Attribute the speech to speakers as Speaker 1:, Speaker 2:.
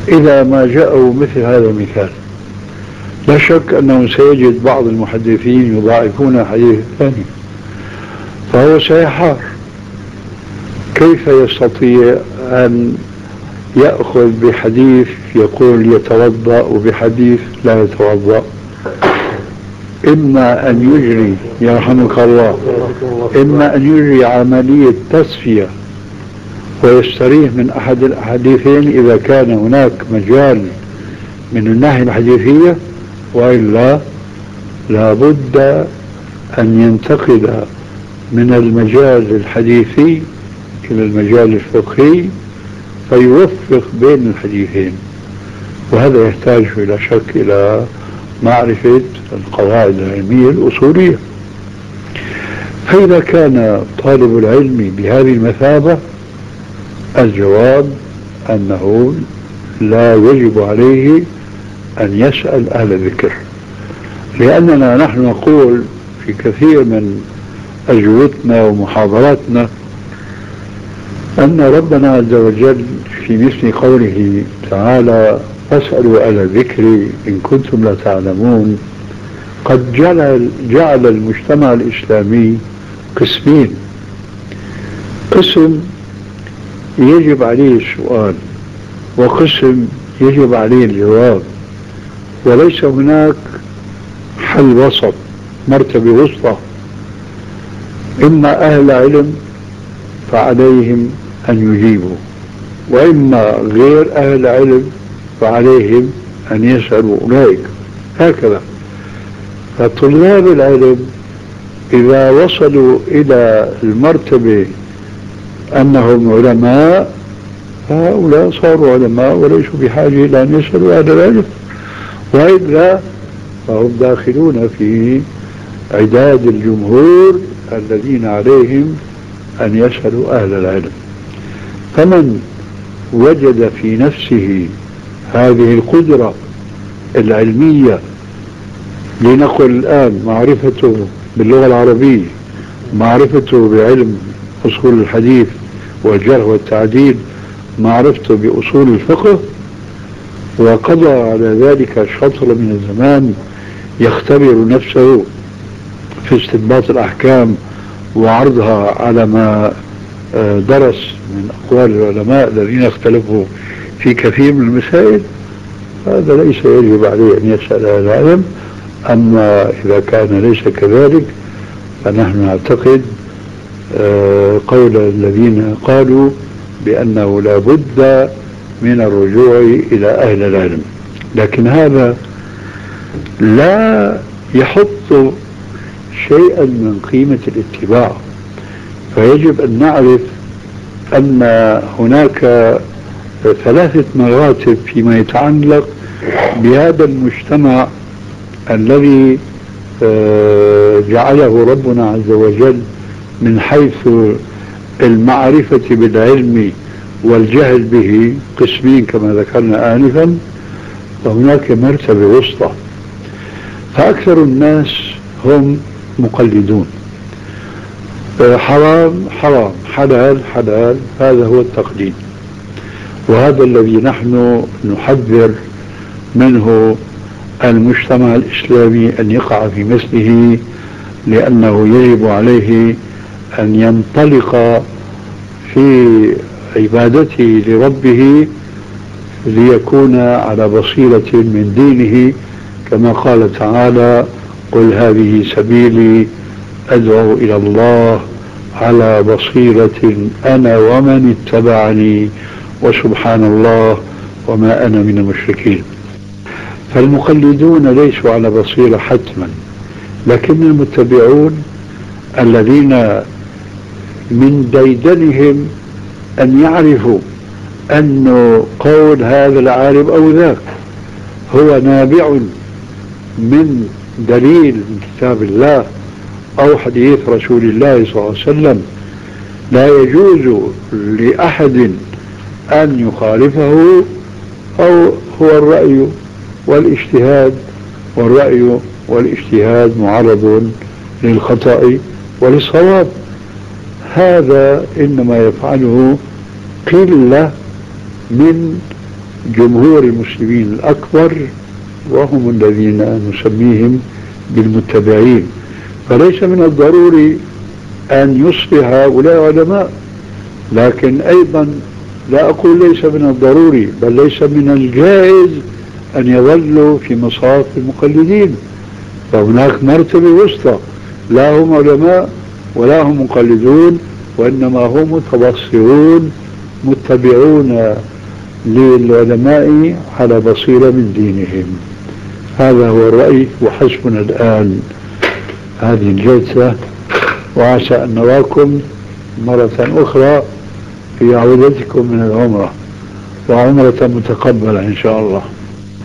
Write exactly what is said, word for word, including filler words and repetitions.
Speaker 1: إذا ما جاءوا مثل هذا المثال. لا شك أنه سيجد بعض المحدثين يضاعفون حديث الثاني، فهو سيحار كيف يستطيع أن يأخذ بحديث يقول يتوضأ وبحديث لا يتوضأ. إما أن يجري يرحمك الله إما أن يجري عملية تصفية ويستريح من أحد الحديثين إذا كان هناك مجال من الناحية الحديثية، وإلا لابد أن ينتقل من المجال الحديثي إلى المجال الفقهي فيوفق بين الحديثين، وهذا يحتاج بلا شك إلى معرفة القواعد العلمية الأصولية. فإذا كان طالب العلم بهذه المثابة الجواب أنه لا يجب عليه أن يسأل أهل الذكر، لأننا نحن نقول في كثير من أجوبتنا ومحاضراتنا أن ربنا عز وجل في مثل قوله تعالى فاسألوا أهل الذكر إن كنتم لا تعلمون قد جعل, جعل المجتمع الإسلامي قسمين: قسم يجب عليه السؤال وقسم يجب عليه الجواب، وليس هناك حل وسط، مرتبة وسطى. إما أهل علم فعليهم أن يجيبوا، وإما غير أهل علم فعليهم أن يسألوا أولئك، هكذا. فطلاب العلم إذا وصلوا إلى المرتبة أنهم علماء فهؤلاء صاروا علماء وليسوا بحاجة إلى أن يسألوا أهل العلم، وإلا فهم داخلون في عداد الجمهور الذين عليهم أن يسألوا أهل العلم. فمن وجد في نفسه هذه القدرة العلمية، لنقل الآن معرفته باللغة العربية، معرفته بعلم أصول الحديث والجرح والتعديل، معرفته بأصول الفقه، وقضى على ذلك شطر من الزمان يختبر نفسه في استنباط الأحكام وعرضها على ما درس من أقوال العلماء الذين اختلفوا في كثير من المسائل، هذا ليس يجب عليه أن يسأل أهل العلم. أما إذا كان ليس كذلك فنحن نعتقد قول الذين قالوا بأنه لا بد من الرجوع إلى أهل العلم، لكن هذا لا يحط شيئا من قيمة الاتباع. فيجب أن نعرف أن هناك ثلاثة مراتب فيما يتعلق بهذا المجتمع الذي جعله ربنا عز وجل من حيث المعرفة بالعلم والجهل به قسمين كما ذكرنا آنفا، وهناك مرتبة وسطى. فأكثر الناس هم مقلدون، حرام حرام، حلال حلال، هذا هو التقليد، وهذا الذي نحن نحذر منه المجتمع الإسلامي أن يقع في مثله، لأنه يجب عليه أن ينطلق في عبادته لربه ليكون على بصيرة من دينه، كما قال تعالى قل هذه سبيلي أدعو إلى الله على بصيرة أنا ومن اتبعني وسبحان الله وما أنا من المشركين. فالمقلدون ليسوا على بصيرة حتما، لكن المتبعون الذين من ديدنهم أن يعرفوا أن قول هذا العالم أو ذاك هو نابع من دليل من كتاب الله أو حديث رسول الله صلى الله عليه وسلم، لا يجوز لأحد أن يخالفه، أو هو الرأي والاجتهاد، والرأي والاجتهاد معرض للخطأ وللصواب. هذا إنما يفعله قلة من جمهور المسلمين الأكبر، وهم الذين نسميهم بالمتبعين. فليس من الضروري أن يصبح هؤلاء علماء، لكن أيضا لا أقول ليس من الضروري، بل ليس من الجائز أن يظلوا في مصاف المقلدين. فهناك مرتبة وسطى، لا هم علماء ولا هم مقلدون، وإنما هم متبصرون متبعون للعلماء على بصيرة من دينهم. هذا هو الرأي، وحسبنا الآن هذه الجلسة، وعسى أن نراكم مرة أخرى في عودتكم من العمرة، وعمرة متقبلة إن شاء الله.